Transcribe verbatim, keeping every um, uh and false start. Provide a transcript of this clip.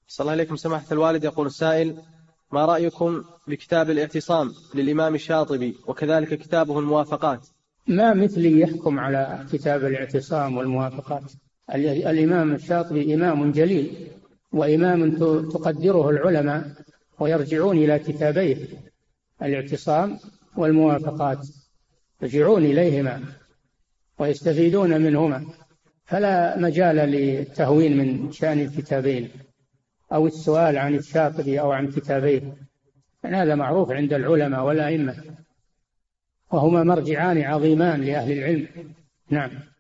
صلى الله عليكم سماحة الوالد. يقول السائل: ما رأيكم بكتاب الاعتصام للإمام الشاطبي وكذلك كتابه الموافقات؟ ما مثلي يحكم على كتاب الاعتصام والموافقات. الإمام الشاطبي إمام جليل وإمام تقدره العلماء ويرجعون إلى كتابيه الاعتصام والموافقات، يرجعون إليهما ويستفيدون منهما، فلا مجال للتهوين من شأن الكتابين أو السؤال عن الشاطبي أو عن كتابيه، يعني هذا معروف عند العلماء والأئمة، وهما مرجعان عظيمان لأهل العلم. نعم.